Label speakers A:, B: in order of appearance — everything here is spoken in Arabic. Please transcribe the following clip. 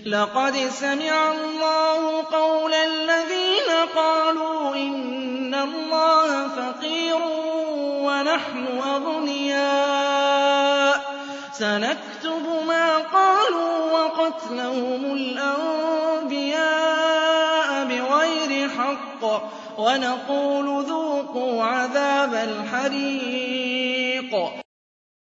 A: لَّقَدْ سَمِعَ اللَّهُ قَوْلَ الَّذِينَ قَالُوا إِنَّ اللَّهَ فَقِيرٌ وَنَحْنُ أَغْنِيَاءُ ۘ سَنَكْتُبُ مَا قَالُوا وَقَتْلَهُمُ الْأَنبِيَاءَ بِغَيْرِ حَقٍّ وَنَقُولُ ذُوقُوا عَذَابَ الْحَرِيقِ